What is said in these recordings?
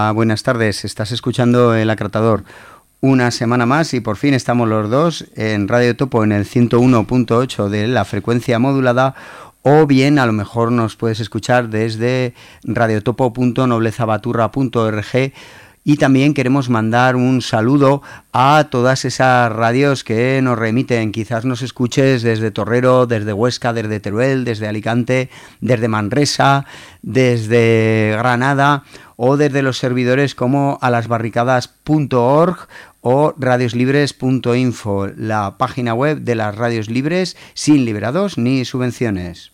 Hola, buenas tardes. Estás escuchando El Acratador. Una semana más y por fin estamos los dos en Radio Topo en el 101.8 de la frecuencia modulada, o bien a lo mejor nos puedes escuchar desde radiotopo.noblezabaturra.org. Y también queremos mandar un saludo a todas esas radios que nos remiten. Quizás nos escuches desde Torrero, desde Huesca, desde Teruel, desde Alicante, desde Manresa, desde Granada, o desde los servidores como alasbarricadas.org o radioslibres.info, la página web de las radios libres sin liberados ni subvenciones.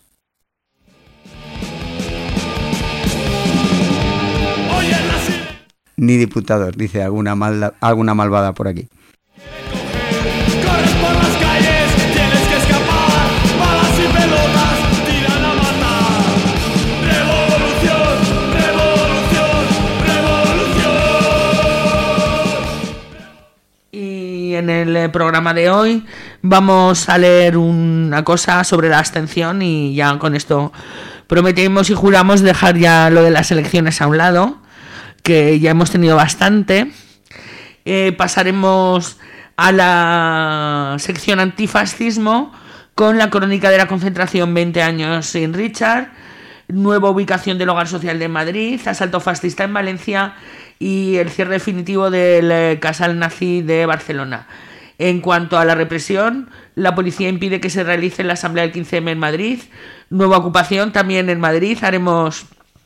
Ni diputados, dice alguna malvada por aquí. Corres por las calles, tienes que escapar, balas y pelotas tiran a matar. Revolución, revolución, revolución. Y en el programa de hoy vamos a leer una cosa sobre la abstención, y ya con esto prometemos y juramos dejar ya lo de las elecciones a un lado, que ya hemos tenido bastante. Pasaremos a la sección antifascismo con la crónica de la concentración 20 años sin Richard, nueva ubicación del Hogar Social de Madrid, asalto fascista en Valencia y el cierre definitivo del Casal Nazi de Barcelona. En cuanto a la represión, la policía impide que se realice la asamblea del 15M en Madrid, nueva ocupación también en Madrid. Haremos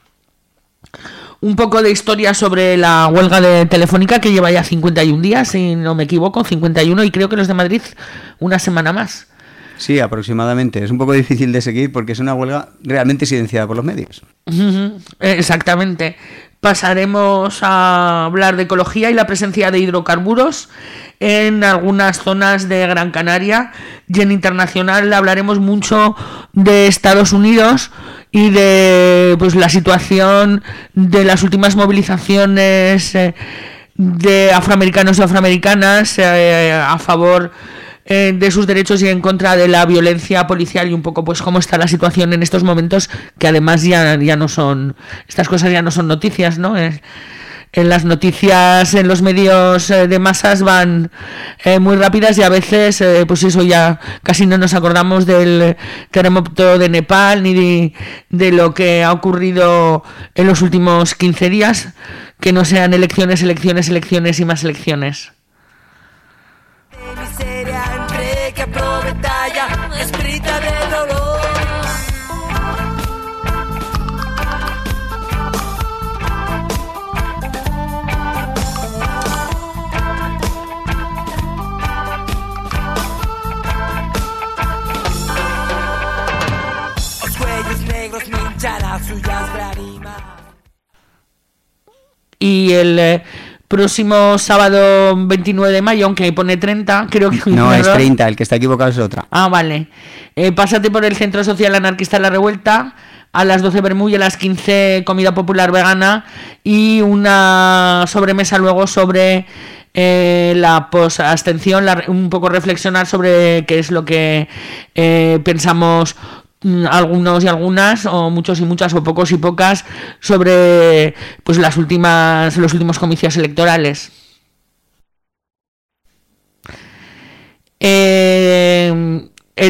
un poco de historia sobre la huelga de Telefónica, que lleva ya 51 días, si no me equivoco, 51, y creo que los de Madrid una semana más. Sí, aproximadamente. Es un poco difícil de seguir porque es una huelga realmente silenciada por los medios. Exactamente. Pasaremos a hablar de ecología y la presencia de hidrocarburos en algunas zonas de Gran Canaria, y en internacional hablaremos mucho de Estados Unidos y de la situación de las últimas movilizaciones de afroamericanos y afroamericanas a favor de sus derechos y en contra de la violencia policial, y un poco cómo está la situación en estos momentos, que además ya no son, estas cosas ya no son noticias, ¿no? En las noticias, en los medios de masas van muy rápidas, y a veces eso ya casi no nos acordamos del terremoto de Nepal ni de lo que ha ocurrido en los últimos 15 días, que no sean elecciones, elecciones, elecciones y más elecciones. Y el próximo sábado 29 de mayo, aunque ahí pone 30, creo que... No, es 30, el que está equivocado es otra. Ah, vale. Pásate por el Centro Social Anarquista La Revuelta, a las 12 vermú y a las 15 comida popular vegana, y una sobremesa luego sobre la abstención, un poco reflexionar sobre qué es lo que pensamos algunos y algunas, o muchos y muchas, o pocos y pocas, sobre los últimos comicios electorales. El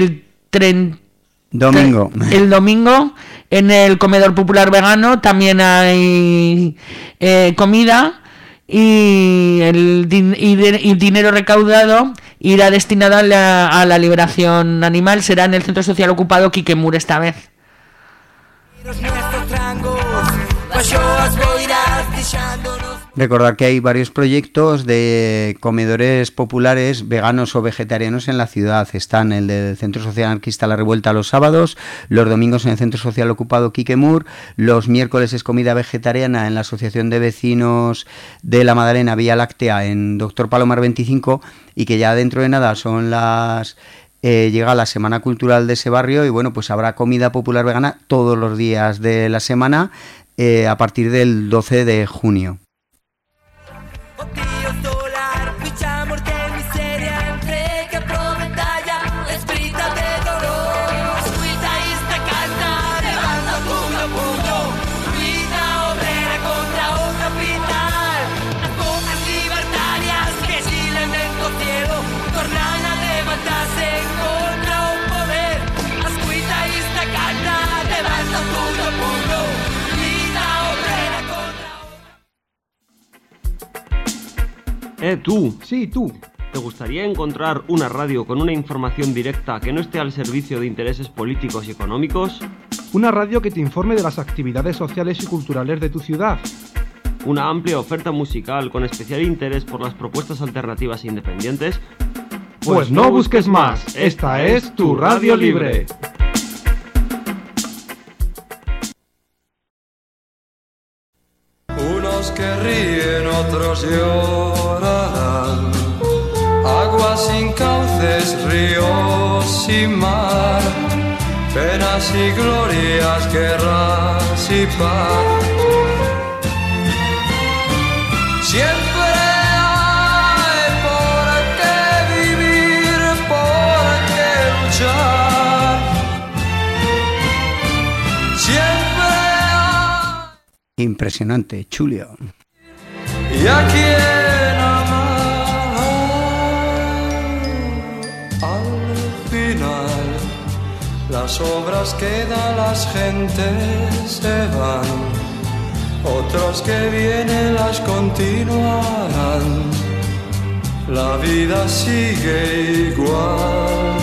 domingo en el comedor popular vegano también hay comida, y el dinero recaudado irá destinado a la liberación animal. Será en el Centro Social Ocupado Quiquemur esta vez. Recordar que hay varios proyectos de comedores populares veganos o vegetarianos en la ciudad. Están el del Centro Social Anarquista La Revuelta los sábados, los domingos en el Centro Social Ocupado Quiquemur, los miércoles es comida vegetariana en la Asociación de Vecinos de la Madalena Vía Láctea en Doctor Palomar 25, y que ya dentro de nada son llega la Semana Cultural de ese barrio, y habrá comida popular vegana todos los días de la semana a partir del 12 de junio. Tú. Sí, tú. ¿Te gustaría encontrar una radio con una información directa que no esté al servicio de intereses políticos y económicos? Una radio que te informe de las actividades sociales y culturales de tu ciudad. Una amplia oferta musical con especial interés por las propuestas alternativas e independientes. Pues no busques más, esta es tu Radio Libre. Unos que ríen, otros llorarán. Aguas sin cauces, ríos sin mar. Penas y glorias, guerras y paz. Siempre hay por qué vivir, por qué luchar. Siempre hay... Impresionante, Chulio. Y a quien amar. Al final, las obras quedan, las gentes se van. Otros que vienen las continuarán. La vida sigue igual.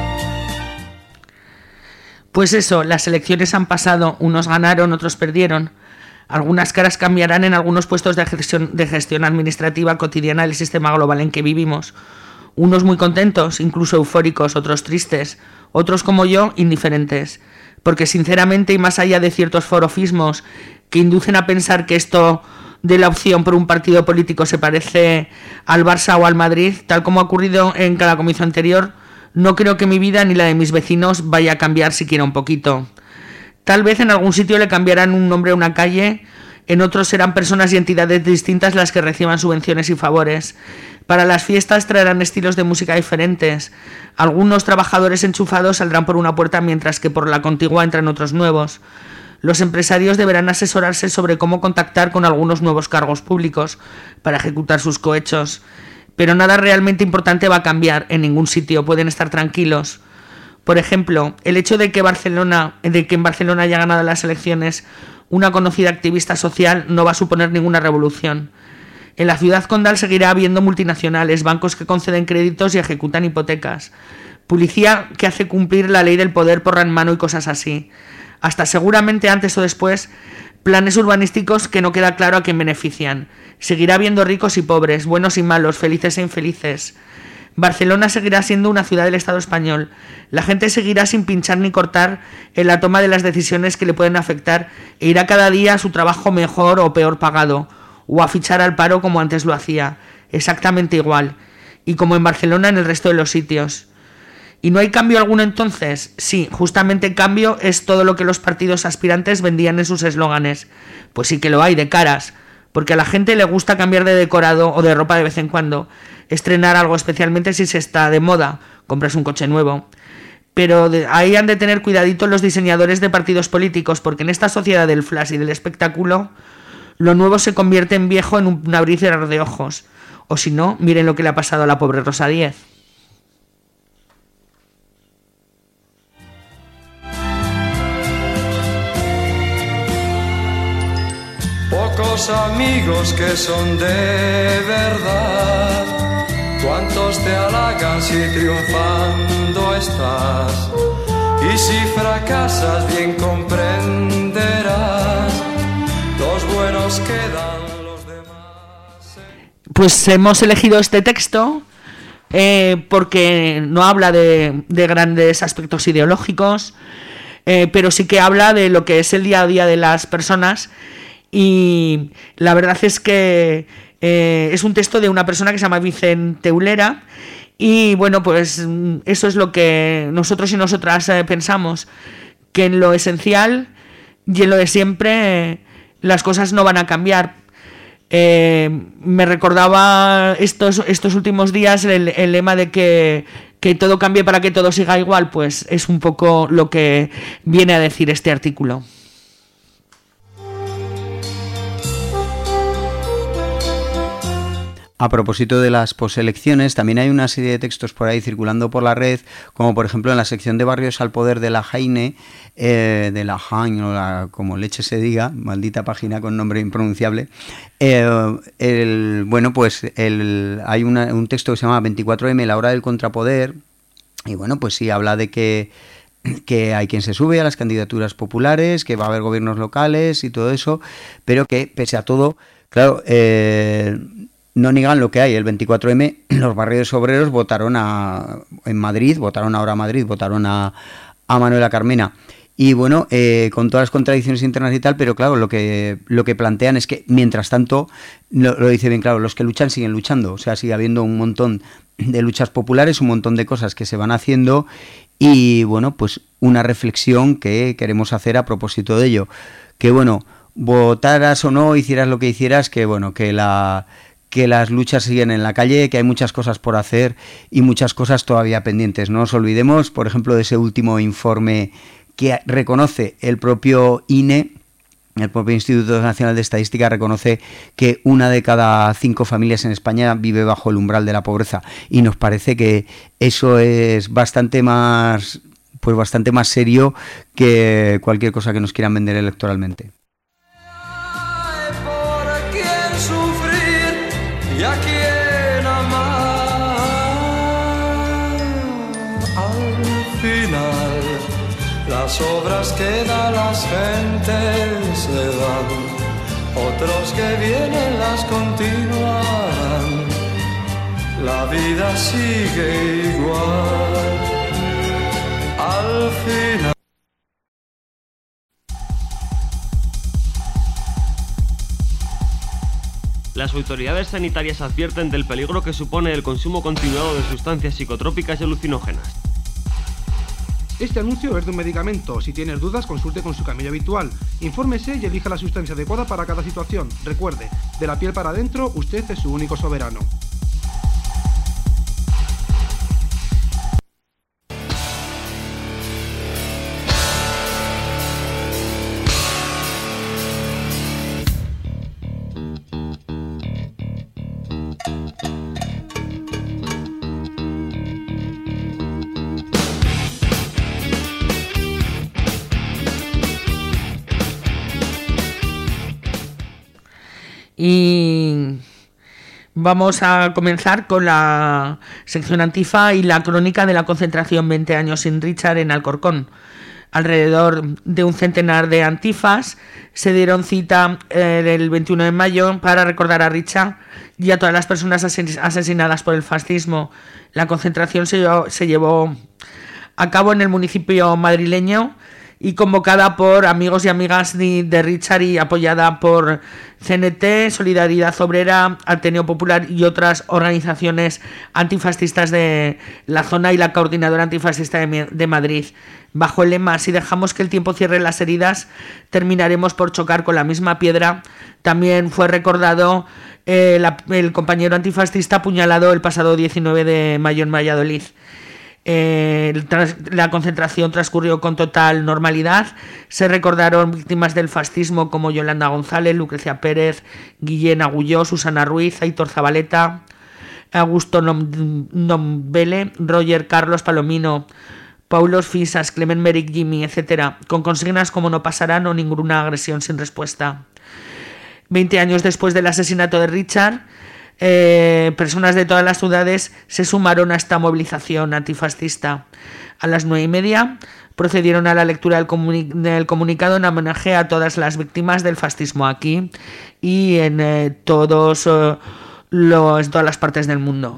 Pues eso, las elecciones han pasado, unos ganaron, otros perdieron. Algunas caras cambiarán en algunos puestos de gestión administrativa cotidiana del sistema global en que vivimos. Unos muy contentos, incluso eufóricos, otros tristes, otros como yo, indiferentes. Porque sinceramente, y más allá de ciertos forofismos que inducen a pensar que esto de la opción por un partido político se parece al Barça o al Madrid, tal como ha ocurrido en cada comienzo anterior, no creo que mi vida ni la de mis vecinos vaya a cambiar siquiera un poquito. Tal vez en algún sitio le cambiarán un nombre a una calle, en otros serán personas y entidades distintas las que reciban subvenciones y favores. Para las fiestas traerán estilos de música diferentes. Algunos trabajadores enchufados saldrán por una puerta mientras que por la contigua entran otros nuevos. Los empresarios deberán asesorarse sobre cómo contactar con algunos nuevos cargos públicos para ejecutar sus cohechos. Pero nada realmente importante va a cambiar en ningún sitio, pueden estar tranquilos. Por ejemplo, el hecho de que en Barcelona haya ganado las elecciones una conocida activista social no va a suponer ninguna revolución. En la ciudad condal seguirá habiendo multinacionales, bancos que conceden créditos y ejecutan hipotecas, policía que hace cumplir la ley del poder por en mano y cosas así. Hasta seguramente antes o después, planes urbanísticos que no queda claro a quién benefician. Seguirá habiendo ricos y pobres, buenos y malos, felices e infelices. Barcelona seguirá siendo una ciudad del Estado español. La gente seguirá sin pinchar ni cortar en la toma de las decisiones que le pueden afectar e irá cada día a su trabajo mejor o peor pagado, o a fichar al paro como antes lo hacía, exactamente igual, y como en Barcelona en el resto de los sitios. ¿Y no hay cambio alguno entonces? Sí, justamente cambio es todo lo que los partidos aspirantes vendían en sus eslóganes. Pues sí que lo hay, de caras, porque a la gente le gusta cambiar de decorado o de ropa de vez en cuando, estrenar algo, especialmente si se está de moda, compras un coche nuevo. Pero ahí han de tener cuidadito los diseñadores de partidos políticos, porque en esta sociedad del flash y del espectáculo, lo nuevo se convierte en viejo en un abrir y cerrar de ojos. O si no, miren lo que le ha pasado a la pobre Rosa Díez. Pocos amigos que son de verdad, cuántos te halagan si triunfando estás, y si fracasas bien comprenderás, los buenos quedan, los demás... Pues hemos elegido este texto porque no habla de grandes aspectos ideológicos, pero sí que habla de lo que es el día a día de las personas. Y la verdad es que es un texto de una persona que se llama Vicente Eulera. Y bueno, pues eso es lo que nosotros y nosotras pensamos, que en lo esencial y en lo de siempre las cosas no van a cambiar. Me recordaba estos últimos días el lema de que todo cambie para que todo siga igual. Pues es un poco lo que viene a decir este artículo. A propósito de las poselecciones, también hay una serie de textos por ahí circulando por la red, como por ejemplo en la sección de Barrios al Poder de la Jaine, como leche se diga, maldita página con nombre impronunciable. Hay un texto que se llama 24M, la hora del contrapoder, y bueno, pues sí, habla de que hay quien se sube a las candidaturas populares, que va a haber gobiernos locales y todo eso, pero que pese a todo, claro, no niegan lo que hay. El 24M, los barrios obreros votaron a Manuela Carmena. Y bueno, con todas las contradicciones internas y tal, pero claro, lo que plantean es que, mientras tanto, lo dice bien claro, los que luchan siguen luchando. O sea, sigue habiendo un montón de luchas populares, un montón de cosas que se van haciendo y, bueno, pues una reflexión que queremos hacer a propósito de ello. Que, bueno, votaras o no, hicieras lo que hicieras, que, bueno, que las luchas siguen en la calle, que hay muchas cosas por hacer y muchas cosas todavía pendientes. No nos olvidemos, por ejemplo, de ese último informe que reconoce el propio INE, el propio Instituto Nacional de Estadística, reconoce que 1 de cada 5 familias en España vive bajo el umbral de la pobreza. Y nos parece que eso es bastante más serio que cualquier cosa que nos quieran vender electoralmente. Y a quien amar. Al final, las obras que da las gentes se van, otros que vienen las continúan. La vida sigue igual. Al final. Las autoridades sanitarias advierten del peligro que supone el consumo continuado de sustancias psicotrópicas y alucinógenas. Este anuncio es de un medicamento. Si tienes dudas, consulte con su camello habitual. Infórmese y elija la sustancia adecuada para cada situación. Recuerde, de la piel para adentro, usted es su único soberano. Y vamos a comenzar con la sección Antifa y la crónica de la concentración 20 años sin Richard en Alcorcón. Alrededor de un centenar de antifas se dieron cita el 21 de mayo para recordar a Richard y a todas las personas asesinadas por el fascismo. La concentración se llevó a cabo en el municipio madrileño y convocada por amigos y amigas de Richard y apoyada por CNT, Solidaridad Obrera, Ateneo Popular y otras organizaciones antifascistas de la zona y la Coordinadora Antifascista de Madrid. Bajo el lema "Si dejamos que el tiempo cierre las heridas, terminaremos por chocar con la misma piedra", también fue recordado el compañero antifascista apuñalado el pasado 19 de mayo en Valladolid. La concentración transcurrió con total normalidad. Se recordaron víctimas del fascismo como Yolanda González, Lucrecia Pérez, Guillén Agulló, Susana Ruiz, Aitor Zabaleta, Augusto Nombele, Roger Carlos Palomino, Paulos Fisas, Clement Merrick, Jimmy, etc., con consignas como "no pasarán" o "ninguna agresión sin respuesta". 20 años después del asesinato de Richard, personas de todas las ciudades se sumaron a esta movilización antifascista. A las 9:30 procedieron a la lectura del comunicado en homenaje a todas las víctimas del fascismo aquí y en todas las partes del mundo.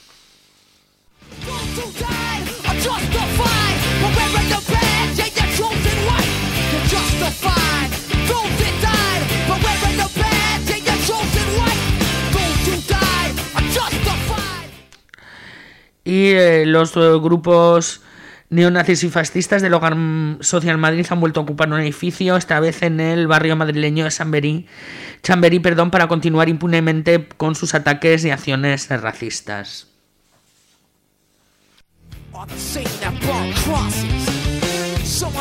Y los grupos neonazis y fascistas del Hogar Social Madrid han vuelto a ocupar un edificio, esta vez en el barrio madrileño de Chamberí, para continuar impunemente con sus ataques y acciones racistas.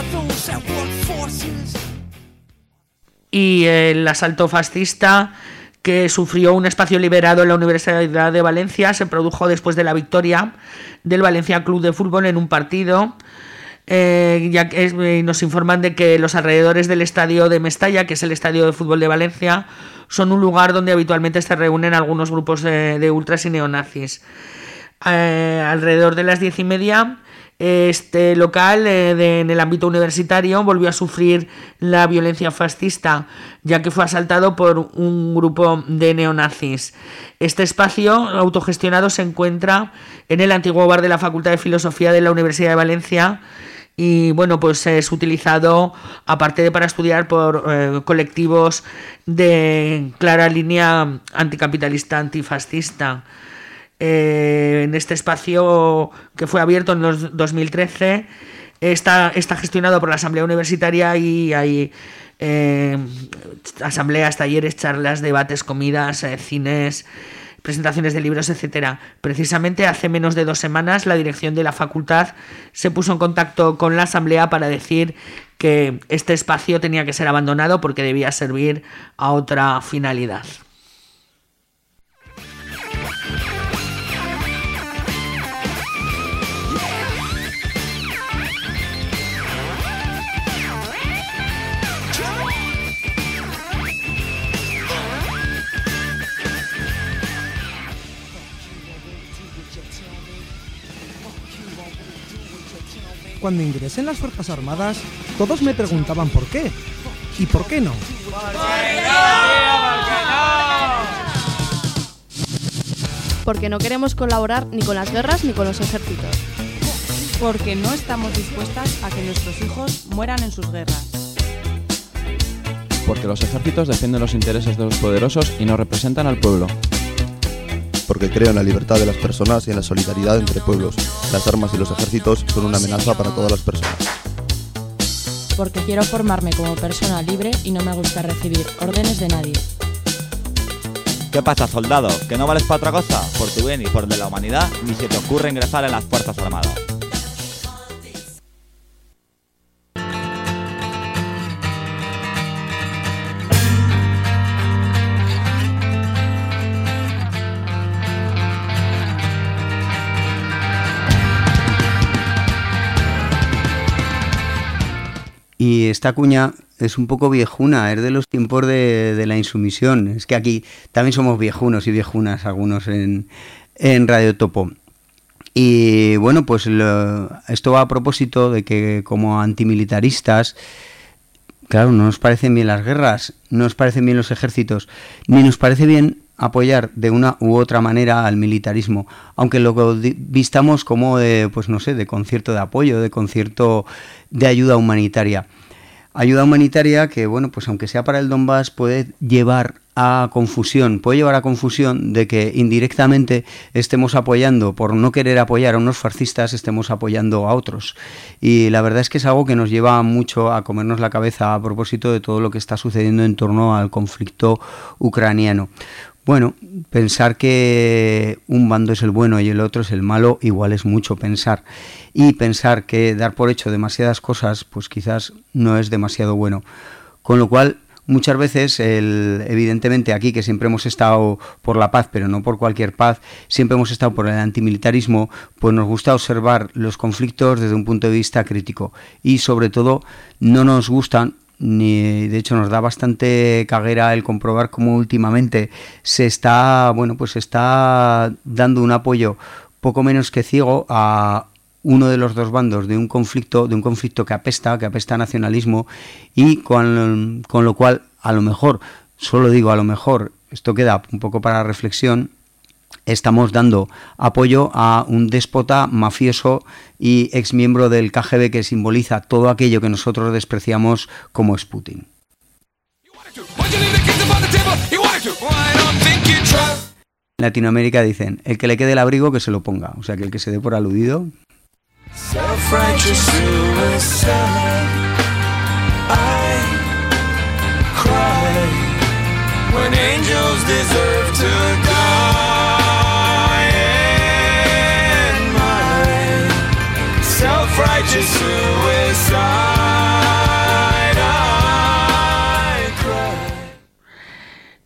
Y el asalto fascista que sufrió un espacio liberado en la Universidad de Valencia se produjo después de la victoria del Valencia Club de Fútbol en un partido. Ya que nos informan de que los alrededores del estadio de Mestalla, que es el estadio de fútbol de Valencia, son un lugar donde habitualmente se reúnen algunos grupos de ultras y neonazis. Alrededor de las 10:30, este local en el ámbito universitario volvió a sufrir la violencia fascista, ya que fue asaltado por un grupo de neonazis. Este espacio autogestionado se encuentra en el antiguo bar de la Facultad de Filosofía de la Universidad de Valencia y bueno, pues es utilizado aparte de para estudiar por colectivos de clara línea anticapitalista, antifascista. En este espacio que fue abierto en los 2013 está gestionado por la Asamblea Universitaria y hay asambleas, talleres, charlas, debates, comidas, cines, presentaciones de libros, etcétera. Precisamente hace menos de 2 semanas la dirección de la facultad se puso en contacto con la asamblea para decir que este espacio tenía que ser abandonado porque debía servir a otra finalidad. Cuando ingresé en las Fuerzas Armadas, todos me preguntaban por qué. ¿Y por qué no? Porque no queremos colaborar ni con las guerras ni con los ejércitos. Porque no estamos dispuestas a que nuestros hijos mueran en sus guerras. Porque los ejércitos defienden los intereses de los poderosos y no representan al pueblo. Porque creo en la libertad de las personas y en la solidaridad entre pueblos. Las armas y los ejércitos son una amenaza para todas las personas. Porque quiero formarme como persona libre y no me gusta recibir órdenes de nadie. ¿Qué pasa, soldado? ¿Que no vales para otra cosa? Por tu bien y por el de la humanidad, ni se te ocurre ingresar en las Fuerzas Armadas. Y esta cuña es un poco viejuna, es de los tiempos de la insumisión. Es que aquí también somos viejunos y viejunas, algunos en Radio Topo. Y bueno, pues esto va a propósito de que como antimilitaristas, claro, no nos parecen bien las guerras, no nos parecen bien los ejércitos, ni nos parece bien apoyar de una u otra manera al militarismo, aunque lo vistamos como de, pues no sé, de concierto de apoyo, de concierto de ayuda humanitaria. Ayuda humanitaria que, bueno, pues aunque sea para el Donbass, puede llevar a confusión de que indirectamente estemos apoyando, por no querer apoyar a unos fascistas, estemos apoyando a otros. Y la verdad es que es algo que nos lleva mucho a comernos la cabeza a propósito de todo lo que está sucediendo en torno al conflicto ucraniano. Bueno, pensar que un bando es el bueno y el otro es el malo, igual es mucho pensar. Y pensar que dar por hecho demasiadas cosas, pues quizás no es demasiado bueno. Con lo cual, muchas veces, evidentemente aquí que siempre hemos estado por la paz, pero no por cualquier paz, siempre hemos estado por el antimilitarismo, pues nos gusta observar los conflictos desde un punto de vista crítico. Y sobre todo, no nos gustan, ni de hecho nos da bastante caguera el comprobar cómo últimamente se está dando un apoyo poco menos que ciego a uno de los dos bandos de un conflicto que apesta a nacionalismo, y con lo cual, a lo mejor, solo digo a lo mejor, esto queda un poco para reflexión, estamos dando apoyo a un déspota mafioso y exmiembro del KGB que simboliza todo aquello que nosotros despreciamos, como es Putin. En Latinoamérica dicen, el que le quede el abrigo que se lo ponga, o sea que el que se dé por aludido. Self-righteous suicide. I cry when angels deserve to die. And my self-righteous suicide. I cry.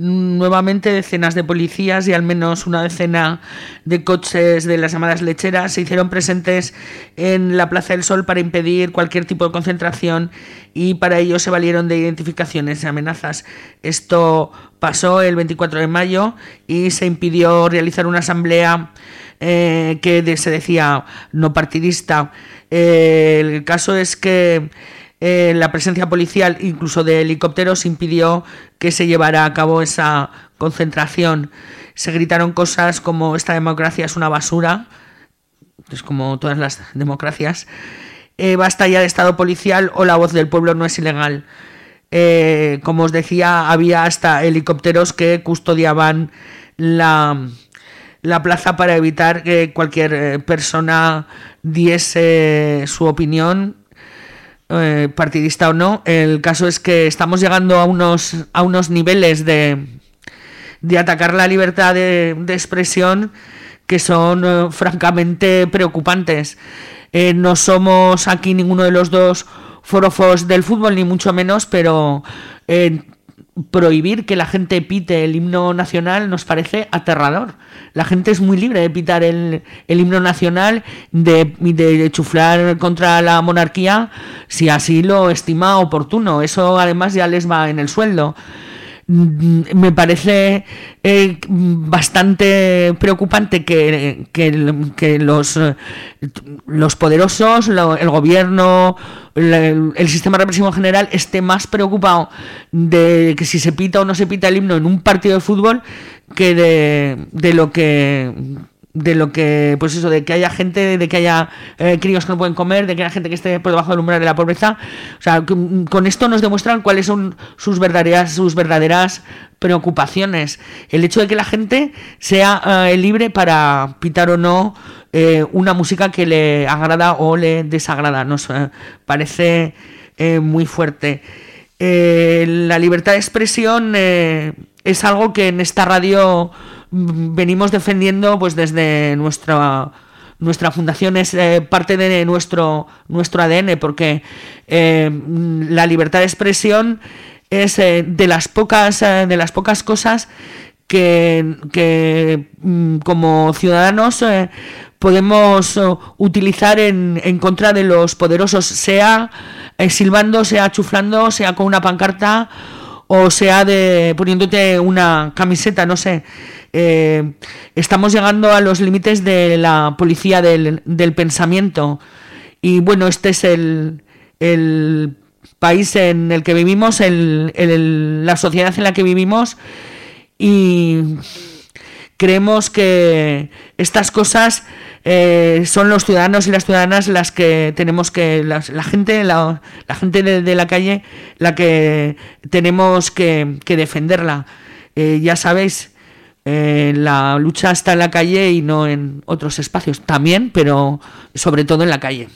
nuevamente decenas de policías y al menos una decena de coches de las llamadas lecheras se hicieron presentes en la Plaza del Sol para impedir cualquier tipo de concentración, y para ello se valieron de identificaciones y amenazas. Esto pasó el 24 de mayo y se impidió realizar una asamblea que se decía no partidista. El caso es que la presencia policial, incluso de helicópteros, impidió que se llevara a cabo esa concentración. Se gritaron cosas como esta democracia es una basura, es como todas las democracias, basta ya de estado policial o la voz del pueblo no es ilegal. Como os decía, había hasta helicópteros que custodiaban la plaza para evitar que cualquier persona diese su opinión, partidista o no. El caso es que estamos llegando a unos niveles de atacar la libertad de expresión que son francamente preocupantes. No somos aquí ninguno de los dos forofos del fútbol, ni mucho menos, pero prohibir que la gente pite el himno nacional nos parece aterrador. La gente es muy libre de pitar el himno nacional, de chuflar contra la monarquía si así lo estima oportuno. Eso además ya les va en el sueldo. Me parece bastante preocupante que los poderosos, el gobierno, el sistema represivo en general esté más preocupado de que si se pita o no se pita el himno en un partido de fútbol que de lo que pues eso, de que haya gente, de que haya críos que no pueden comer, de que haya gente que esté por debajo del umbral de la pobreza. O sea, con esto nos demuestran cuáles son sus verdaderas preocupaciones. El hecho de que la gente sea libre para pitar o no una música que le agrada o le desagrada nos parece muy fuerte. La libertad de expresión es algo que en esta radio venimos defendiendo pues desde nuestra fundación. Es parte de nuestro ADN, porque la libertad de expresión es de las pocas cosas que como ciudadanos podemos utilizar en contra de los poderosos, sea silbando, sea chuflando, sea con una pancarta o sea poniéndote una camiseta, no sé. Estamos llegando a los límites de la policía del pensamiento, y bueno, este es el país en el que vivimos, la sociedad en la que vivimos, y creemos que estas cosas son los ciudadanos y las ciudadanas las que tenemos que, la gente de la calle, la que tenemos que defenderla. Ya sabéis, la lucha está en la calle y no en otros espacios, también, pero sobre todo en la calle.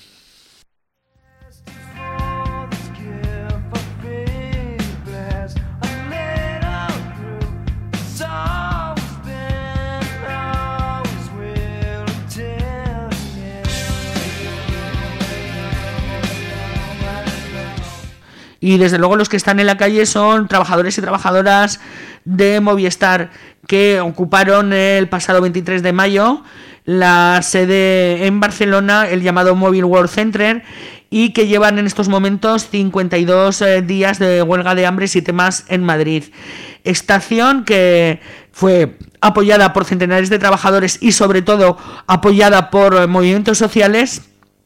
Y desde luego los que están en la calle son trabajadores y trabajadoras de Movistar, que ocuparon el pasado 23 de mayo la sede en Barcelona, el llamado Mobile World Center, y que llevan en estos momentos 52 días de huelga de hambre, 7 más en Madrid. Esta acción, que fue apoyada por centenares de trabajadores y sobre todo apoyada por movimientos sociales,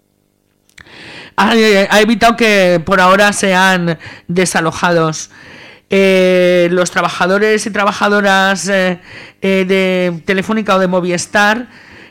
ha evitado que por ahora sean desalojados. Los trabajadores y trabajadoras de Telefónica o de Movistar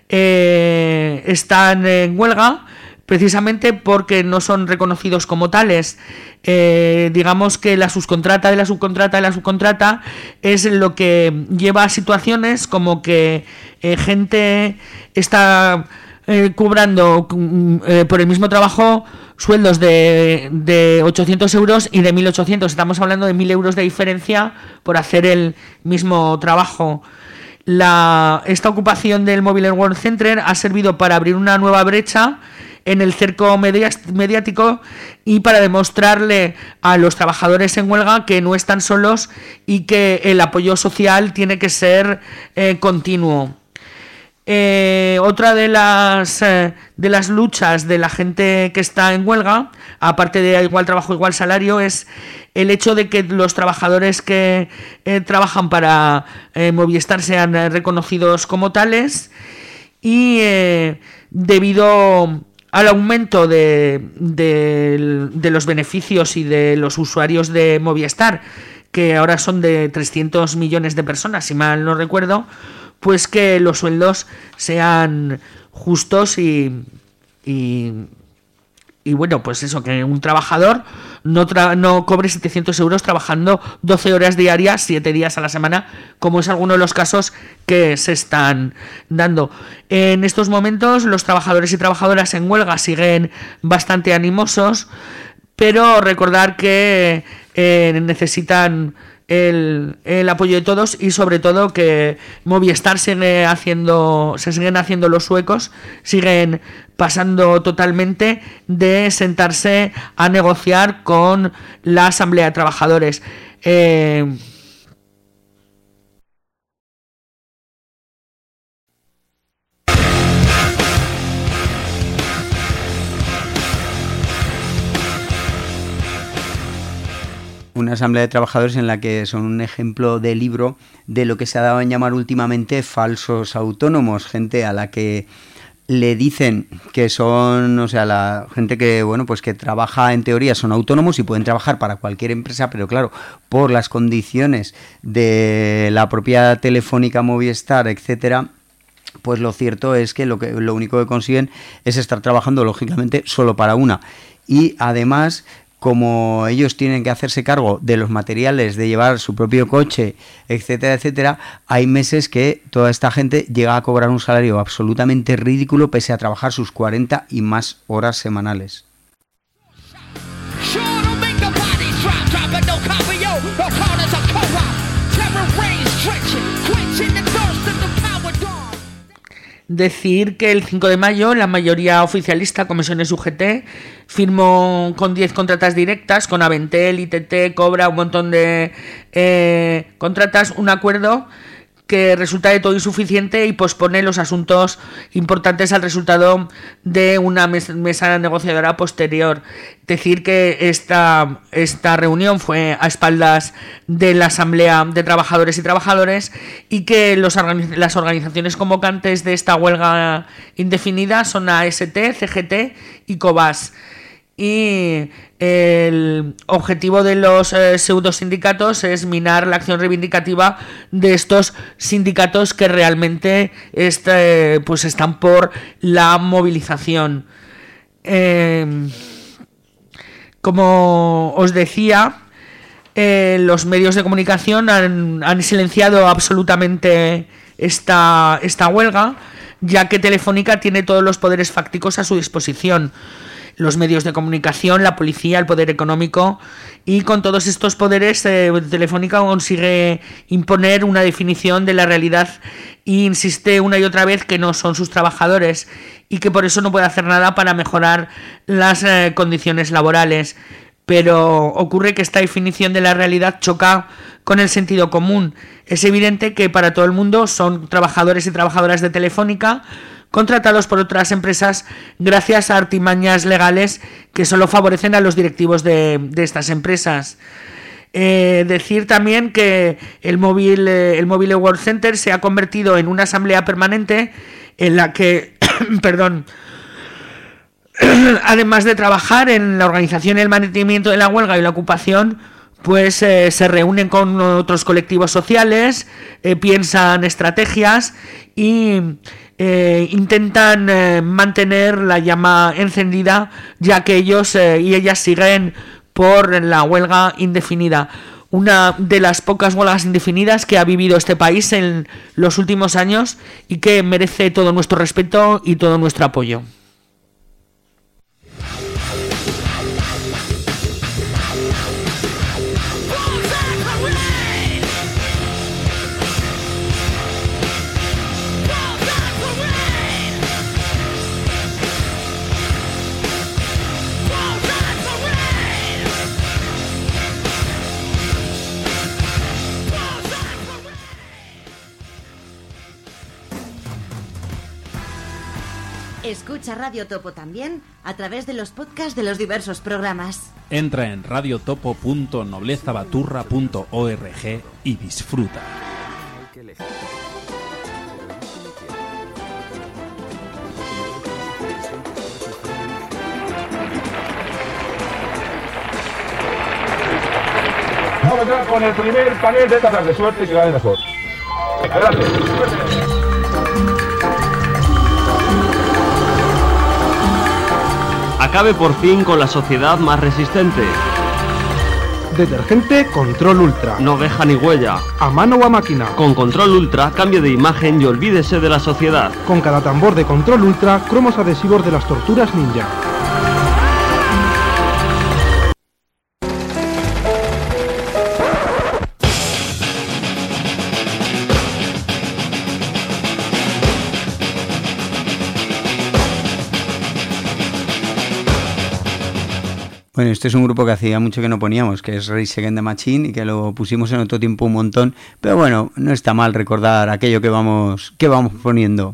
están en huelga precisamente porque no son reconocidos como tales. Digamos que la subcontrata de la subcontrata de la subcontrata es lo que lleva a situaciones como que gente está cobrando por el mismo trabajo sueldos de 800 euros y de 1.800. Estamos hablando de 1.000 euros de diferencia por hacer el mismo trabajo. Esta ocupación del Mobile World Center ha servido para abrir una nueva brecha en el cerco mediático y para demostrarle a los trabajadores en huelga que no están solos y que el apoyo social tiene que ser continuo. Otra de las luchas de la gente que está en huelga, aparte de igual trabajo, igual salario, es el hecho de que los trabajadores que trabajan para Movistar sean reconocidos como tales y debido al aumento de los beneficios y de los usuarios de Movistar, que ahora son de 300 millones de personas, si mal no recuerdo, pues que los sueldos sean justos y bueno, pues eso, que un trabajador no cobre 700 euros trabajando 12 horas diarias, 7 días a la semana, como es alguno de los casos que se están dando. En estos momentos los trabajadores y trabajadoras en huelga siguen bastante animosos, pero recordar que necesitan el apoyo de todos y sobre todo que Movistar se siguen haciendo los suecos, siguen pasando totalmente de sentarse a negociar con la Asamblea de Trabajadores. Una asamblea de trabajadores en la que son un ejemplo de libro de lo que se ha dado en llamar últimamente falsos autónomos, gente a la que le dicen que son, o sea, la gente que, bueno, pues que trabaja en teoría son autónomos y pueden trabajar para cualquier empresa, pero claro, por las condiciones de la propia Telefónica, Movistar, etcétera, pues lo cierto es que lo único que consiguen es estar trabajando, lógicamente, solo para una. Y además, como ellos tienen que hacerse cargo de los materiales, de llevar su propio coche, etcétera, etcétera, hay meses que toda esta gente llega a cobrar un salario absolutamente ridículo pese a trabajar sus 40 y más horas semanales. Decir que el 5 de mayo la mayoría oficialista, Comisiones UGT, firmó con 10 contratas directas, con Aventel, ITT, Cobra, un montón de contratas, un acuerdo que resulta de todo insuficiente y pospone los asuntos importantes al resultado de una mesa negociadora posterior. Decir que esta reunión fue a espaldas de la Asamblea de Trabajadores y Trabajadores y que las organizaciones convocantes de esta huelga indefinida son AST, CGT y COBAS. Y el objetivo de los pseudosindicatos es minar la acción reivindicativa de estos sindicatos que realmente pues están por la movilización. Como os decía, los medios de comunicación han silenciado absolutamente esta huelga, ya que Telefónica tiene todos los poderes fácticos a su disposición. Los medios de comunicación, la policía, el poder económico, y con todos estos poderes Telefónica consigue imponer una definición de la realidad e insiste una y otra vez que no son sus trabajadores y que por eso no puede hacer nada para mejorar las condiciones laborales. Pero ocurre que esta definición de la realidad choca con el sentido común. Es evidente que para todo el mundo son trabajadores y trabajadoras de Telefónica contratados por otras empresas gracias a artimañas legales que solo favorecen a los directivos de estas empresas. Decir también que el Mobile World Center se ha convertido en una asamblea permanente en la que además de trabajar en la organización y el mantenimiento de la huelga y la ocupación, pues se reúnen con otros colectivos sociales, piensan estrategias y intentan mantener la llama encendida, ya que ellos y ellas siguen por la huelga indefinida. Una de las pocas huelgas indefinidas que ha vivido este país en los últimos años y que merece todo nuestro respeto y todo nuestro apoyo. Escucha Radio Topo también a través de los podcasts de los diversos programas. Entra en radiotopo.noblezabaturra.org y disfruta. Vamos a entrar con el primer panel de esta tarde. Suerte y que gane mejor. Adelante. Acabe por fin con la sociedad más resistente. Detergente Control Ultra. No deja ni huella. A mano o a máquina. Con Control Ultra cambie de imagen y olvídese de la sociedad. Con cada tambor de Control Ultra, cromos adhesivos de las torturas ninja. Bueno, este es un grupo que hacía mucho que no poníamos, que es Rage Against the Machine, y que lo pusimos en otro tiempo un montón, pero bueno, no está mal recordar aquello que vamos poniendo.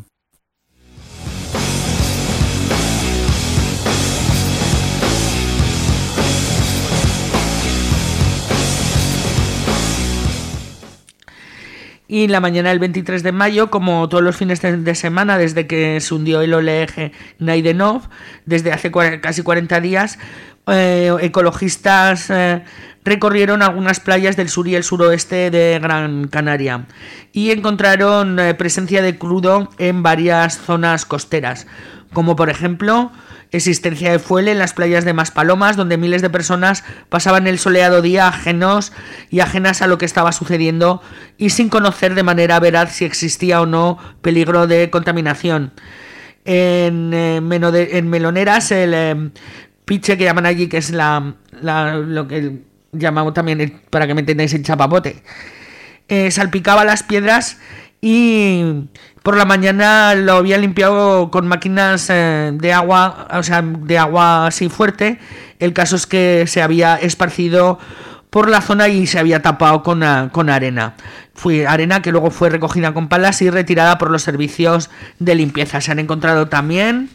Y la mañana del 23 de mayo, como todos los fines de semana, desde que se hundió el Oleg Naidenov, desde hace casi 40 días, ecologistas recorrieron algunas playas del sur y el suroeste de Gran Canaria y encontraron presencia de crudo en varias zonas costeras, como por ejemplo existencia de fuel en las playas de Maspalomas, donde miles de personas pasaban el soleado día ajenas a lo que estaba sucediendo y sin conocer de manera veraz si existía o no peligro de contaminación. En Meloneras, el piche que llaman allí, que es lo que llamamos también, para que me entendáis, el chapapote, salpicaba las piedras y por la mañana lo había limpiado con máquinas de agua, o sea, de agua así fuerte. El caso es que se había esparcido por la zona y se había tapado con arena. Fue arena que luego fue recogida con palas y retirada por los servicios de limpieza. Se han encontrado también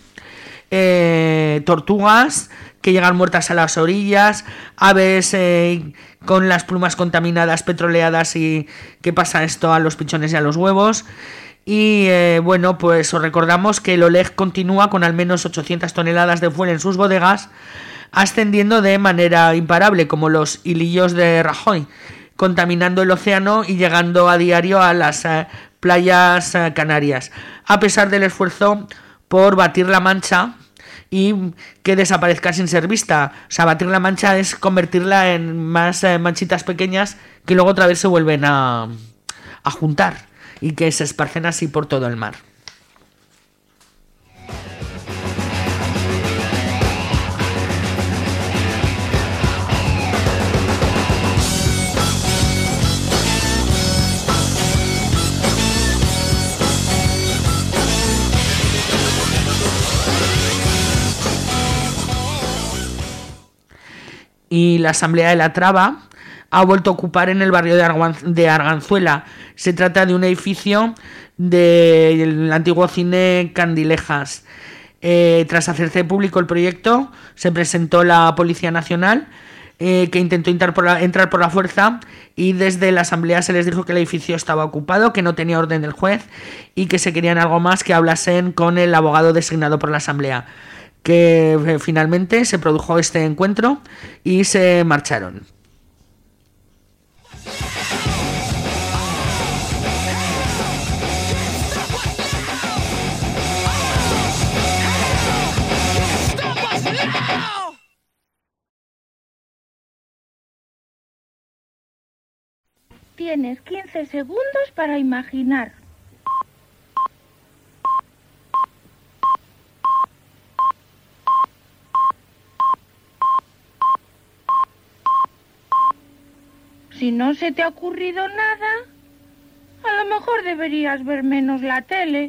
tortugas que llegan muertas a las orillas, aves con las plumas contaminadas, petroleadas, y ¿qué pasa esto a los pichones y a los huevos? Y bueno, pues os recordamos que el Oleg continúa con al menos 800 toneladas de fuel en sus bodegas, ascendiendo de manera imparable, como los hilillos de Rajoy, contaminando el océano y llegando a diario a las playas canarias, a pesar del esfuerzo por batir la mancha y que desaparezca sin ser vista. O sea, batir la mancha es convertirla en más manchitas pequeñas que luego otra vez se vuelven a juntar y que se esparcen así por todo el mar. Y la Asamblea de la Traba ha vuelto a ocupar en el barrio de Arganzuela. Se trata de un edificio del antiguo cine Candilejas. Tras hacerse público el proyecto, se presentó la Policía Nacional, que intentó entrar por la fuerza, y desde la Asamblea se les dijo que el edificio estaba ocupado, que no tenía orden del juez y que se querían algo más que hablasen con el abogado designado por la Asamblea. Que finalmente se produjo este encuentro y se marcharon. Tienes 15 segundos para imaginar. Si no se te ha ocurrido nada, a lo mejor deberías ver menos la tele.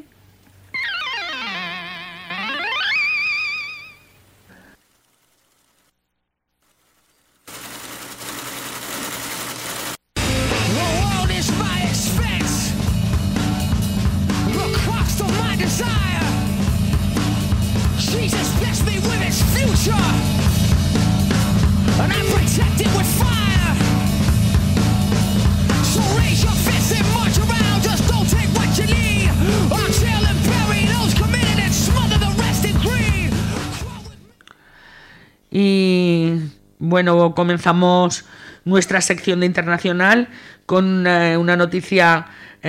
Y bueno, comenzamos nuestra sección de internacional con una noticia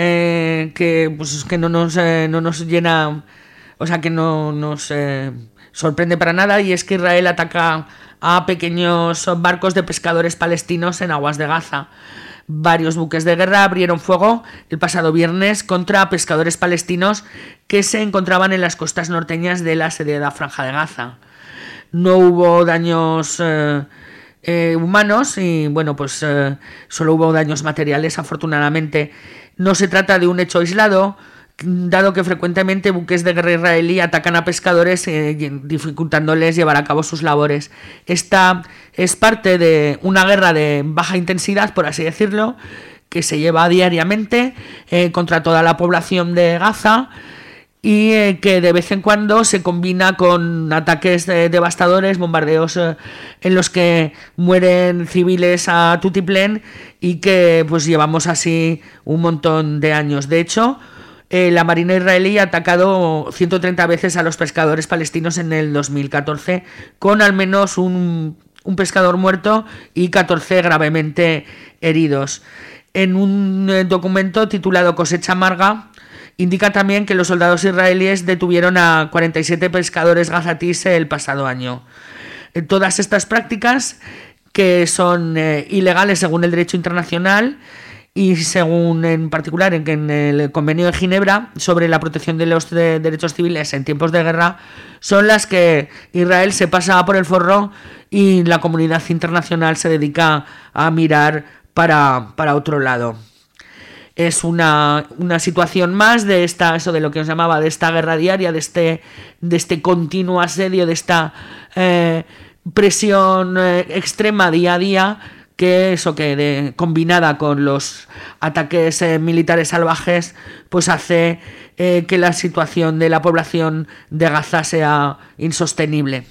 que no nos llena, o sea, que no nos sorprende para nada, y es que Israel ataca a pequeños barcos de pescadores palestinos en aguas de Gaza. Varios buques de guerra abrieron fuego el pasado viernes contra pescadores palestinos que se encontraban en las costas norteñas de la asediada Franja de Gaza. No hubo daños humanos y bueno, pues solo hubo daños materiales, afortunadamente. No se trata de un hecho aislado, dado que frecuentemente buques de guerra israelí atacan a pescadores dificultándoles llevar a cabo sus labores. Esta es parte de una guerra de baja intensidad, por así decirlo, que se lleva diariamente contra toda la población de Gaza y que de vez en cuando se combina con ataques devastadores, bombardeos en los que mueren civiles a tutiplén y que pues llevamos así un montón de años. De hecho, la Marina israelí ha atacado 130 veces a los pescadores palestinos en el 2014, con al menos un pescador muerto y 14 gravemente heridos. En un documento titulado Cosecha Amarga, indica también que los soldados israelíes detuvieron a 47 pescadores gazatíes el pasado año. Todas estas prácticas, que son ilegales según el derecho internacional, y según en particular en el Convenio de Ginebra sobre la protección de los derechos civiles en tiempos de guerra, son las que Israel se pasa por el forro y la comunidad internacional se dedica a mirar para otro lado. Es una situación más de eso de lo que os llamaba, de esta guerra diaria, de este continuo asedio, de esta presión extrema día a día, que combinada con los ataques militares salvajes, pues hace que la situación de la población de Gaza sea insostenible.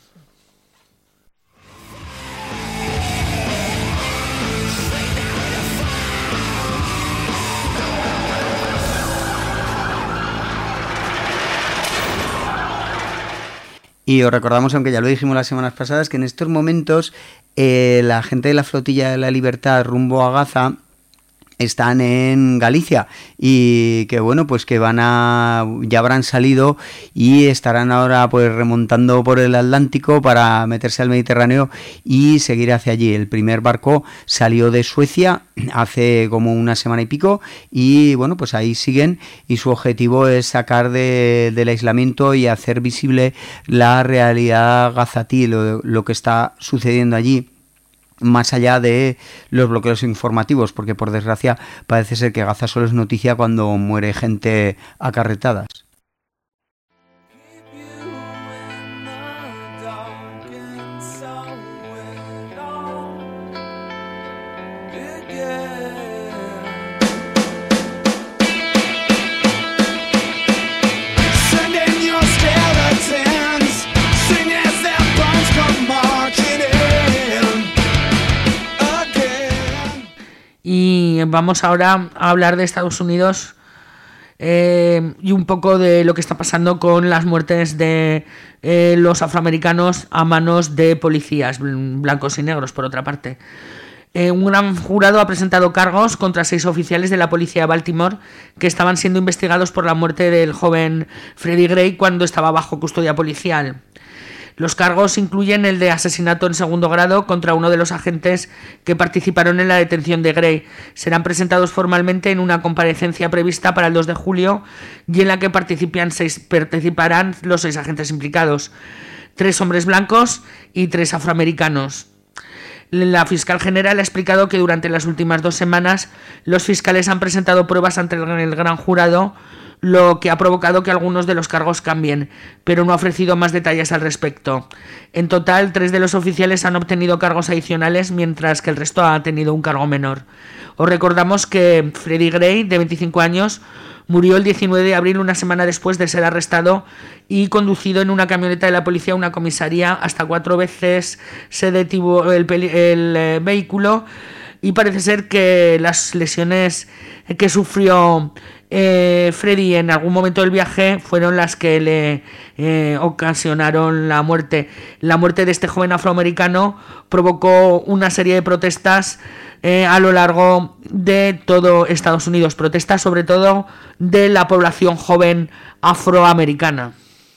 Y os recordamos, aunque ya lo dijimos las semanas pasadas, que en estos momentos la gente de la Flotilla de la Libertad rumbo a Gaza están en Galicia y que bueno, pues que ya habrán salido y estarán ahora pues remontando por el Atlántico para meterse al Mediterráneo y seguir hacia allí. El primer barco salió de Suecia hace como una semana y pico y bueno, pues ahí siguen y su objetivo es sacar del aislamiento y hacer visible la realidad gazatí, lo que está sucediendo allí, más allá de los bloqueos informativos, porque por desgracia parece ser que Gaza solo es noticia cuando muere gente acarretadas. Y vamos ahora a hablar de Estados Unidos y un poco de lo que está pasando con las muertes de los afroamericanos a manos de policías, blancos y negros, por otra parte. Un gran jurado ha presentado cargos contra 6 oficiales de la policía de Baltimore que estaban siendo investigados por la muerte del joven Freddie Gray cuando estaba bajo custodia policial. Los cargos incluyen el de asesinato en segundo grado contra uno de los agentes que participaron en la detención de Gray. Serán presentados formalmente en una comparecencia prevista para el 2 de julio y en la que participarán los 6 agentes implicados, 3 hombres blancos y 3 afroamericanos. La fiscal general ha explicado que durante las últimas 2 semanas los fiscales han presentado pruebas ante el gran jurado, lo que ha provocado que algunos de los cargos cambien, pero no ha ofrecido más detalles al respecto. En total, 3 de los oficiales han obtenido cargos adicionales, mientras que el resto ha tenido un cargo menor. Os recordamos que Freddie Gray, de 25 años, murió el 19 de abril, una semana después de ser arrestado y conducido en una camioneta de la policía a una comisaría. Hasta 4 veces se detuvo el vehículo y parece ser que las lesiones que sufrió Freddy en algún momento del viaje fueron las que le ocasionaron la muerte. La muerte de este joven afroamericano provocó una serie de protestas a lo largo de todo Estados Unidos, protestas sobre todo de la población joven afroamericana.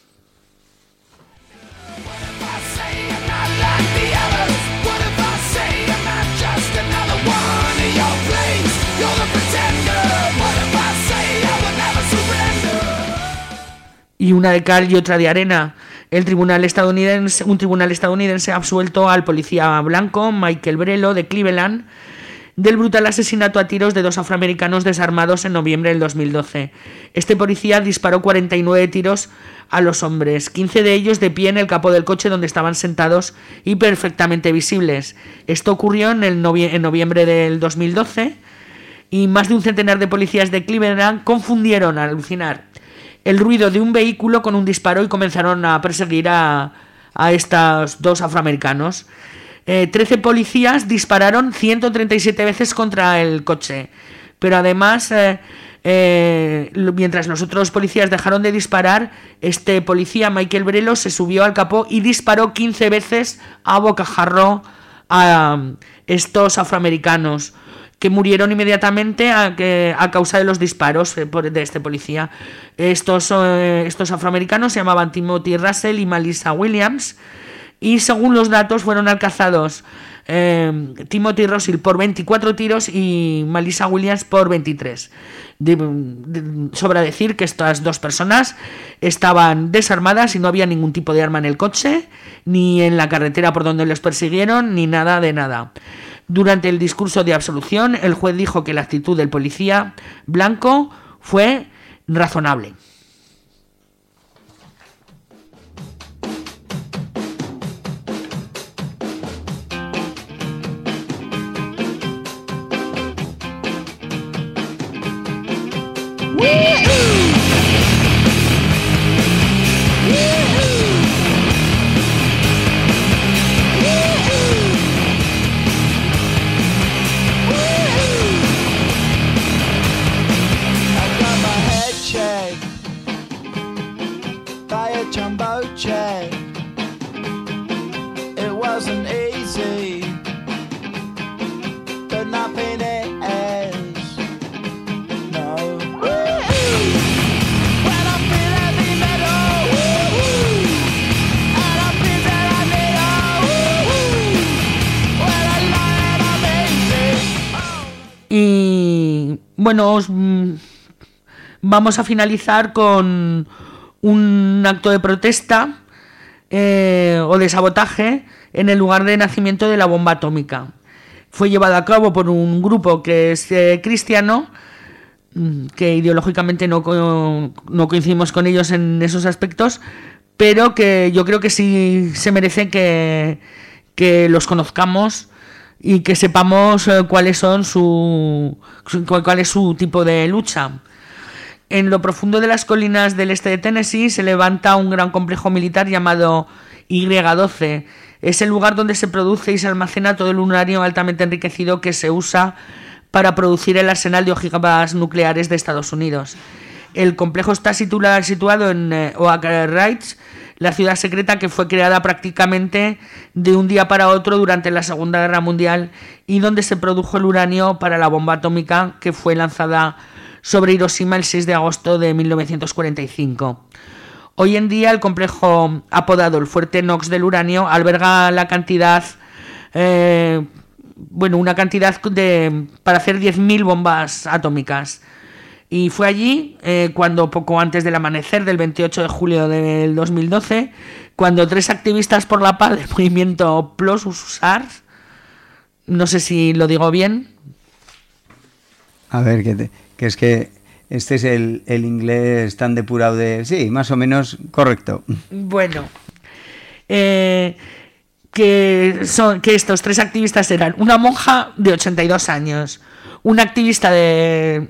Y una de cal y otra de arena. Un tribunal estadounidense ha absuelto al policía blanco Michael Brelo de Cleveland del brutal asesinato a tiros de 2 afroamericanos desarmados en noviembre del 2012. Este policía disparó 49 tiros a los hombres, 15 de ellos de pie en el capó del coche donde estaban sentados y perfectamente visibles. Esto ocurrió en noviembre del 2012 y más de un centenar de policías de Cleveland confundieron, al alucinar, el ruido de un vehículo con un disparo y comenzaron a perseguir a estos 2 afroamericanos. 13 policías dispararon 137 veces contra el coche, pero además, mientras los otros policías dejaron de disparar, este policía, Michael Brelo, se subió al capó y disparó 15 veces a bocajarro a estos afroamericanos, que murieron inmediatamente a causa de los disparos de este policía. Estos afroamericanos se llamaban Timothy Russell y Melissa Williams, y según los datos fueron alcanzados Timothy Russell por 24 tiros y Melissa Williams por 23. Sobra decir que estas 2 personas estaban desarmadas y no había ningún tipo de arma en el coche, ni en la carretera por donde los persiguieron, ni nada de nada. Durante el discurso de absolución, el juez dijo que la actitud del policía blanco fue razonable. Y bueno, vamos a finalizar con un acto de protesta o de sabotaje en el lugar de nacimiento de la bomba atómica. Fue llevado a cabo por un grupo que es cristiano, que ideológicamente no coincidimos con ellos en esos aspectos, pero que yo creo que sí se merece que los conozcamos y que sepamos cuál es su tipo de lucha. En lo profundo de las colinas del este de Tennessee se levanta un gran complejo militar llamado Y-12. Es el lugar donde se produce y se almacena todo el uranio altamente enriquecido que se usa para producir el arsenal de ojivas nucleares de Estados Unidos. El complejo está situado en Oak Ridge, la ciudad secreta que fue creada prácticamente de un día para otro durante la Segunda Guerra Mundial y donde se produjo el uranio para la bomba atómica que fue lanzada sobre Hiroshima el 6 de agosto de 1945. Hoy en día el complejo apodado el Fuerte Knox del uranio alberga la cantidad, una cantidad para hacer 10.000 bombas atómicas. Y fue allí cuando, poco antes del amanecer del 28 de julio del 2012, cuando 3 activistas por la paz del movimiento Plus Usar, no sé si lo digo bien. A ver, que es que este es el inglés tan depurado de... Sí, más o menos correcto. Bueno, que estos 3 activistas eran una monja de 82 años, un activista de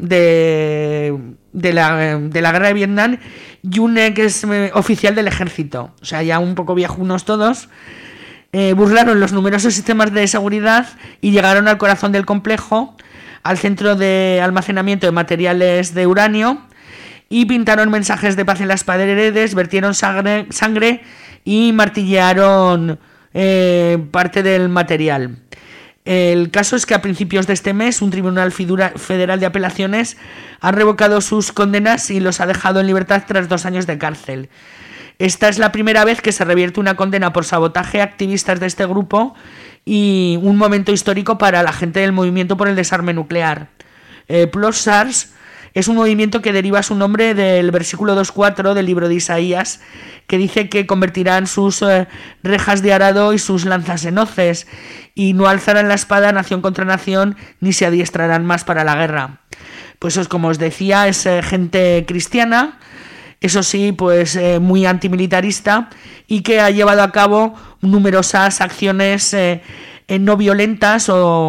la guerra de Vietnam y un ex oficial del ejército, o sea, ya un poco viejunos todos, burlaron los numerosos sistemas de seguridad y llegaron al corazón del complejo, al centro de almacenamiento de materiales de uranio, y pintaron mensajes de paz en las paredes, vertieron sangre y martillearon parte del material. El caso es que a principios de este mes un tribunal federal de apelaciones ha revocado sus condenas y los ha dejado en libertad tras 2 años de cárcel. Esta es la primera vez que se revierte una condena por sabotaje a activistas de este grupo y un momento histórico para la gente del movimiento por el desarme nuclear. Plossars es un movimiento que deriva su nombre del versículo 2.4 del libro de Isaías, que dice que convertirán sus rejas de arado y sus lanzas en hoces, y no alzarán la espada nación contra nación, ni se adiestrarán más para la guerra. Pues como os decía, es gente cristiana, eso sí, pues muy antimilitarista, y que ha llevado a cabo numerosas acciones no violentas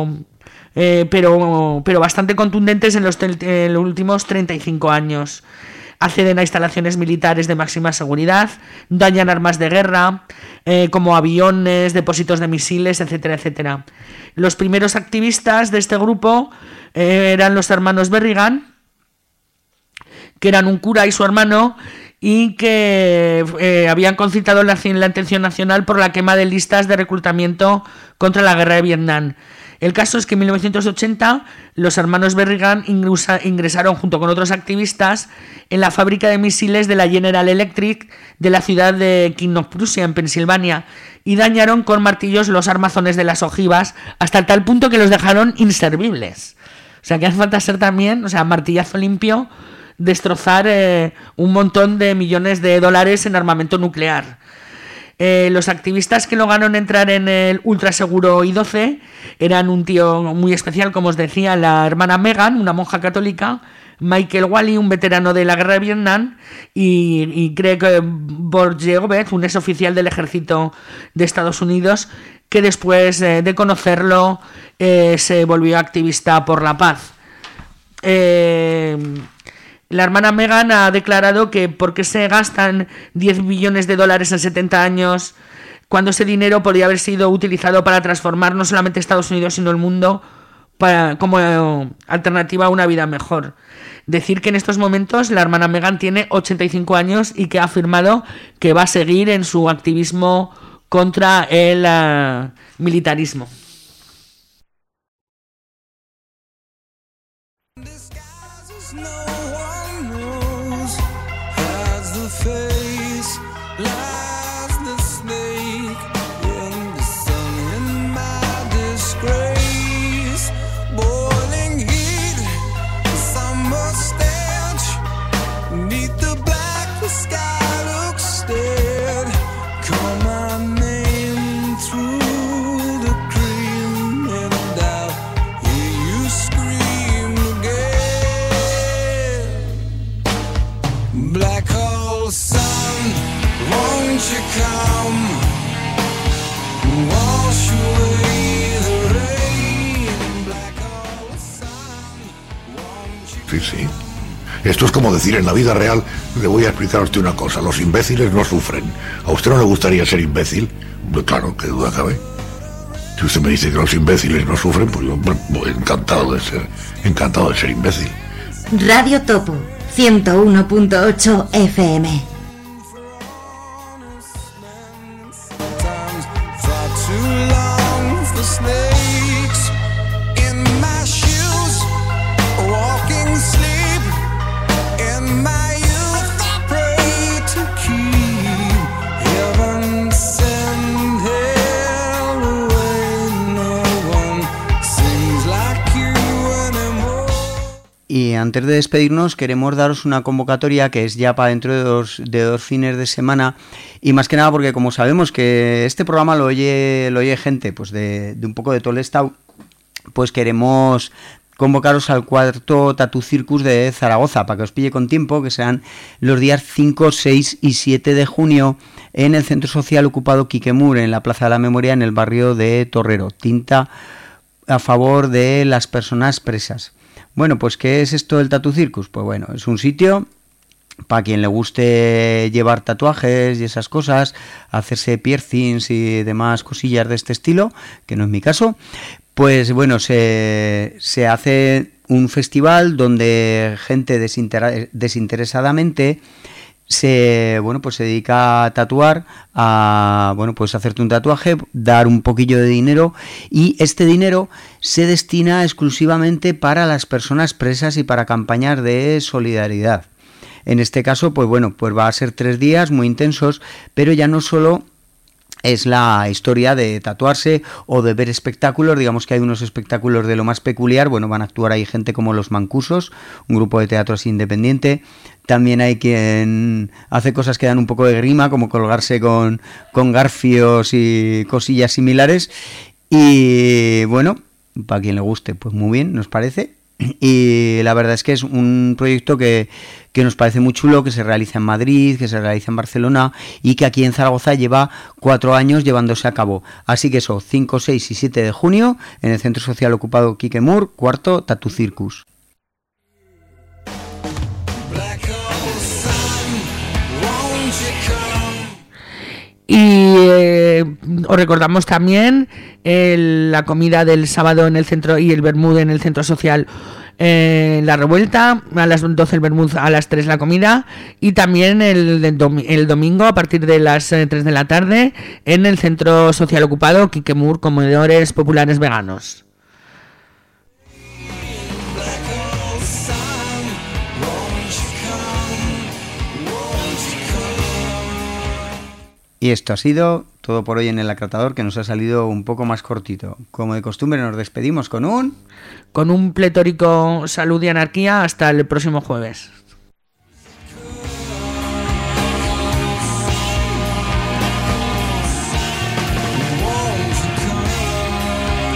pero bastante contundentes en los últimos 35 años. Acceden a instalaciones militares de máxima seguridad, dañan armas de guerra, como aviones, depósitos de misiles, etcétera, etcétera. Los primeros activistas de este grupo eran los hermanos Berrigan, que eran un cura y su hermano, y que habían concitado la atención nacional por la quema de listas de reclutamiento contra la guerra de Vietnam. El caso es que en 1980 los hermanos Berrigan ingresaron junto con otros activistas en la fábrica de misiles de la General Electric de la ciudad de King of Prussia, en Pensilvania, y dañaron con martillos los armazones de las ojivas hasta tal punto que los dejaron inservibles. O sea que hace falta ser también, martillazo limpio, destrozar un montón de millones de dólares en armamento nuclear. Los activistas que lograron entrar en el ultraseguro I-12 eran un tío muy especial, como os decía, la hermana Megan, una monja católica, Michael Wally, un veterano de la guerra de Vietnam, y Greg Borjegovet, un exoficial del ejército de Estados Unidos, que después de conocerlo se volvió activista por la paz. La hermana Megan ha declarado que por qué se gastan 10 billones de dólares en 70 años cuando ese dinero podría haber sido utilizado para transformar no solamente Estados Unidos sino el mundo como alternativa a una vida mejor. Decir que en estos momentos la hermana Megan tiene 85 años y que ha afirmado que va a seguir en su activismo contra el militarismo. Sí. Esto es como decir en la vida real, le voy a explicar a usted una cosa, los imbéciles no sufren. ¿A usted no le gustaría ser imbécil? Pues claro, qué duda cabe. Si usted me dice que los imbéciles no sufren, pues yo encantado de ser imbécil. Radio Topo, 101.8 FM. Y antes de despedirnos queremos daros una convocatoria que es ya para dentro de dos fines de semana, y más que nada porque como sabemos que este programa lo oye gente pues de un poco de todo el estado, pues queremos convocaros al 4º Tattoo Circus de Zaragoza, para que os pille con tiempo, que serán los días 5, 6 y 7 de junio en el Centro Social Ocupado Quique Mur, en la Plaza de la Memoria, en el barrio de Torrero. Tinta a favor de las personas presas. Bueno, pues ¿qué es esto del Tattoo Circus? Pues bueno, es un sitio para quien le guste llevar tatuajes y esas cosas, hacerse piercings y demás cosillas de este estilo, que no es mi caso, pues bueno, se hace un festival donde gente desinteresadamente se dedica a tatuar, a hacerte un tatuaje, dar un poquillo de dinero, y este dinero se destina exclusivamente para las personas presas y para campañas de solidaridad. En este caso, pues va a ser 3 días muy intensos, pero ya no solo es la historia de tatuarse o de ver espectáculos. Digamos que hay unos espectáculos de lo más peculiar. Van a actuar ahí gente como Los Mancusos, un grupo de teatro así independiente. También hay quien hace cosas que dan un poco de grima, como colgarse con garfios y cosillas similares. Y bueno, para quien le guste, pues muy bien, nos parece. Y la verdad es que es un proyecto que nos parece muy chulo, que se realiza en Madrid, que se realiza en Barcelona y que aquí en Zaragoza lleva 4 años llevándose a cabo. Así que eso, 5, 6 y 7 de junio en el Centro Social Ocupado Quique Mur, 4º Tattoo Circus. Y os recordamos también la comida del sábado en el centro y el vermut en el Centro Social La Revuelta, a las 12 el vermut, a las 3 la comida, y también el domingo a partir de las 3 de la tarde en el Centro Social Ocupado Quique Mur, comedores populares veganos. Y esto ha sido todo por hoy en El Acratador, que nos ha salido un poco más cortito. Como de costumbre, nos despedimos con un pletórico salud y anarquía hasta el próximo jueves.